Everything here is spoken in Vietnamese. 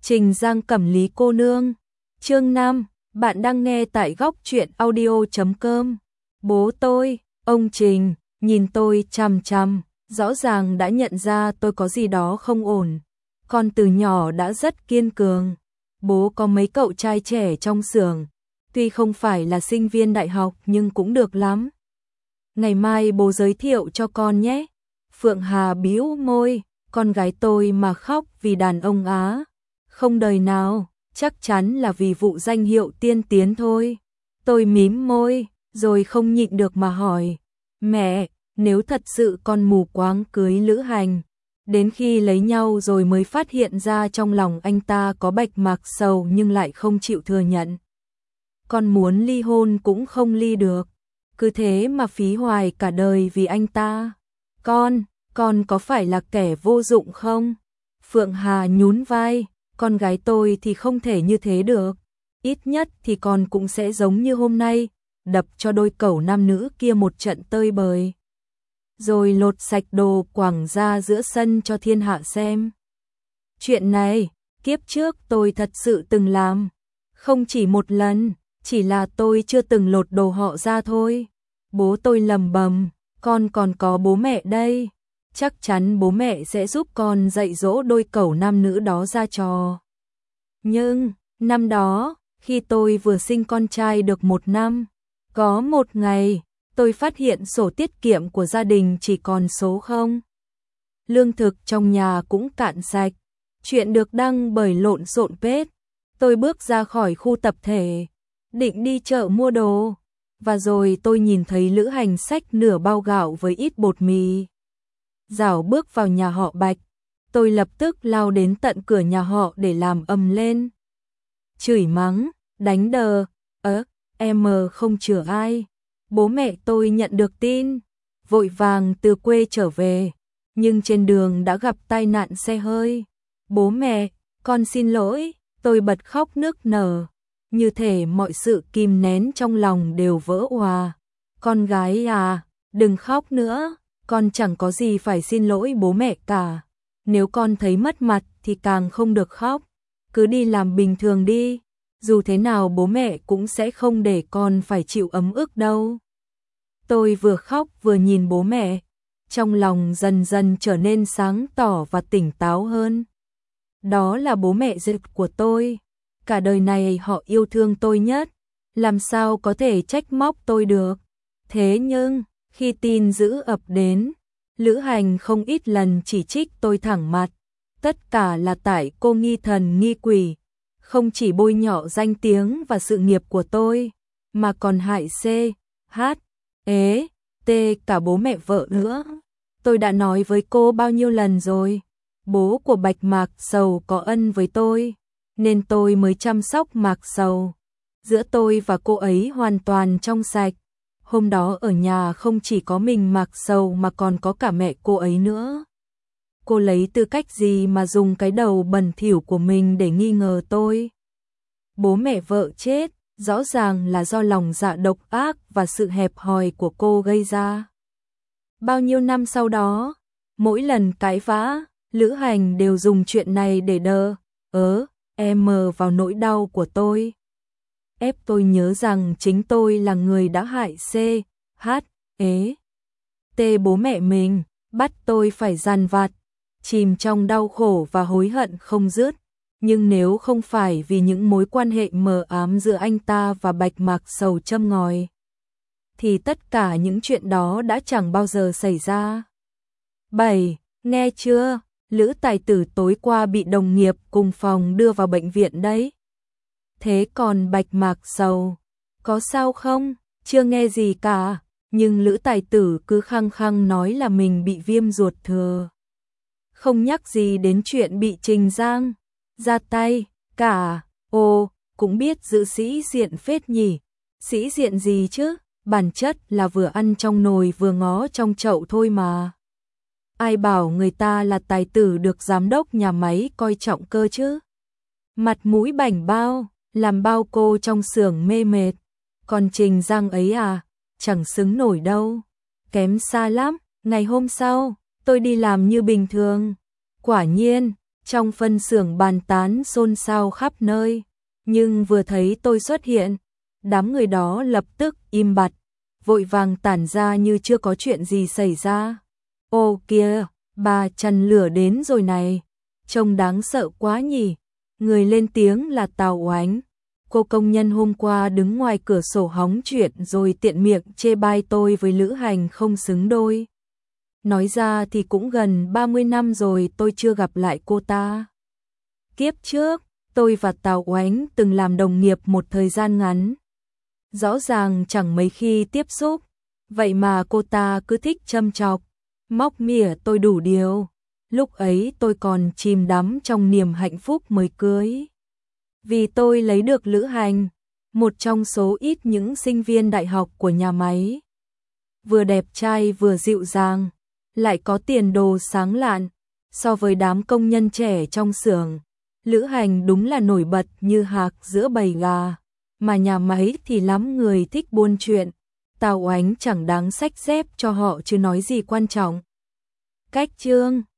Trình Giang Cẩm Lý cô nương. Chương 5, bạn đang nghe tại góc truyện audio.com. Bố tôi, ông Trình, nhìn tôi chằm chằm, rõ ràng đã nhận ra tôi có gì đó không ổn. Con từ nhỏ đã rất kiên cường. Bố có mấy cậu trai trẻ trong xưởng, tuy không phải là sinh viên đại học nhưng cũng được lắm. Ngày mai bố giới thiệu cho con nhé. Phượng Hà bĩu môi, con gái tôi mà khóc vì đàn ông á. Không đời nào, chắc chắn là vì vụ danh hiệu tiên tiến thôi. Tôi mím môi, rồi không nhịn được mà hỏi. Mẹ, nếu thật sự con mù quáng cưới Lữ Hành, đến khi lấy nhau rồi mới phát hiện ra trong lòng anh ta có bạch mạc sầu nhưng lại không chịu thừa nhận. Con muốn ly hôn cũng không ly được. Cứ thế mà phí hoài cả đời vì anh ta. Con có phải là kẻ vô dụng không? Phượng Hà nhún vai, con gái tôi thì không thể như thế được. Ít nhất thì con cũng sẽ giống như hôm nay, đập cho đôi cẩu nam nữ kia một trận tơi bời. Rồi lột sạch đồ quẳng ra giữa sân cho thiên hạ xem. Chuyện này, kiếp trước tôi thật sự từng làm. Không chỉ một lần, chỉ là tôi chưa từng lột đồ họ ra thôi. Bố tôi lầm bầm, con còn có bố mẹ đây. Chắc chắn bố mẹ sẽ giúp con dạy dỗ đôi cẩu nam nữ đó ra trò. Nhưng, năm đó, khi tôi vừa sinh con trai được 1 năm, có một ngày, tôi phát hiện sổ tiết kiệm của gia đình chỉ còn số 0. Lương thực trong nhà cũng cạn sạch. Chuyện được đăng bởi Lộn Xộn Page. Tôi bước ra khỏi khu tập thể, định đi chợ mua đồ. Và rồi tôi nhìn thấy Lữ Hành xách nửa bao gạo với ít bột mì. Rảo bước vào nhà họ Bạch. Tôi lập tức lao đến tận cửa nhà họ để làm ầm lên. Chửi mắng, đánh đờ, em không chừa ai. Bố mẹ tôi nhận được tin, vội vàng từ quê trở về. Nhưng trên đường đã gặp tai nạn xe hơi. Bố mẹ, con xin lỗi, tôi bật khóc nức nở. Như thể mọi sự kìm nén trong lòng đều vỡ òa. Con gái à, đừng khóc nữa, con chẳng có gì phải xin lỗi bố mẹ cả. Nếu con thấy mất mặt thì càng không được khóc. Cứ đi làm bình thường đi, dù thế nào bố mẹ cũng sẽ không để con phải chịu ấm ức đâu. Tôi vừa khóc vừa nhìn bố mẹ, trong lòng dần dần trở nên sáng tỏ và tỉnh táo hơn. Đó là bố mẹ ruột của tôi. Cả đời này họ yêu thương tôi nhất, làm sao có thể trách móc tôi được. Thế nhưng, khi tin dữ ập đến, Lữ Hành không ít lần chỉ trích tôi thẳng mặt. Tất cả là tại cô nghi thần nghi quỷ, không chỉ bôi nhọ danh tiếng và sự nghiệp của tôi, mà còn hại C, H, E, T cả bố mẹ vợ nữa. Tôi đã nói với cô bao nhiêu lần rồi, bố của Bạch Mạc Sầu có ân với tôi, nên tôi mới chăm sóc Mạc Sầu. Giữa tôi và cô ấy hoàn toàn trong sạch. Hôm đó ở nhà không chỉ có mình Mạc Sầu mà còn có cả mẹ cô ấy nữa. Cô lấy tư cách gì mà dùng cái đầu bẩn thỉu của mình để nghi ngờ tôi? Bố mẹ vợ chết, rõ ràng là do lòng dạ độc ác và sự hẹp hòi của cô gây ra. Bao nhiêu năm sau đó, mỗi lần cãi vã, Lữ Hành đều dùng chuyện này để em vào nỗi đau của tôi. Ép tôi nhớ rằng chính tôi là người đã hại C, H, E, T bố mẹ mình, bắt tôi phải dằn vặt, chìm trong đau khổ và hối hận không dứt. Nhưng nếu không phải vì những mối quan hệ mờ ám giữa anh ta và Bạch Mạc Sầu châm ngòi, thì tất cả những chuyện đó đã chẳng bao giờ xảy ra. 7. Nghe chưa? Lữ tài tử tối qua bị đồng nghiệp cùng phòng đưa vào bệnh viện đấy. Thế còn Bạch Mạc Sầu, có sao không? Chưa nghe gì cả, nhưng Lữ tài tử cứ khăng khăng nói là mình bị viêm ruột thừa. Không nhắc gì đến chuyện bị Trình Giang ra tay cả. Cũng biết giữ sĩ diện phết nhỉ. Sĩ diện gì chứ, bản chất là vừa ăn trong nồi vừa ngó trong chậu thôi mà. Ai bảo người ta là tài tử được giám đốc nhà máy coi trọng cơ chứ. Mặt mũi bảnh bao, làm bao cô trong xưởng mê mệt. Còn Trình Giang ấy à, chẳng xứng nổi đâu. Kém xa lắm. Ngày hôm sau, tôi đi làm như bình thường. Quả nhiên, Trong phân xưởng bàn tán xôn xao khắp nơi, nhưng vừa thấy tôi xuất hiện, đám người đó lập tức im bặt, vội vàng tản ra như chưa có chuyện gì xảy ra. Ô kìa, bà chằn lửa đến rồi này, trông đáng sợ quá nhỉ. Người lên tiếng là Tào Oánh. Cô công nhân hôm qua đứng ngoài cửa sổ hóng chuyện rồi tiện miệng chê bai tôi với Lữ Hành không xứng đôi. Nói ra thì cũng gần 30 năm rồi tôi chưa gặp lại cô ta. Kiếp trước, tôi và Tào Oánh từng làm đồng nghiệp một thời gian ngắn. Rõ ràng chẳng mấy khi tiếp xúc, vậy mà cô ta cứ thích châm chọc, móc mỉa tôi đủ điều. Lúc ấy tôi còn chìm đắm trong niềm hạnh phúc mới cưới. Vì tôi lấy được Lữ Hành, một trong số ít những sinh viên đại học của nhà máy. Vừa đẹp trai vừa dịu dàng, lại có tiền đồ sáng lạn. So với đám công nhân trẻ trong xưởng, Lữ Hành đúng là nổi bật như hạc giữa bầy gà. Mà nhà máy thì lắm người thích buôn chuyện. Tào Oánh chẳng đáng xách dép cho họ chứ nói gì quan trọng. Cách chương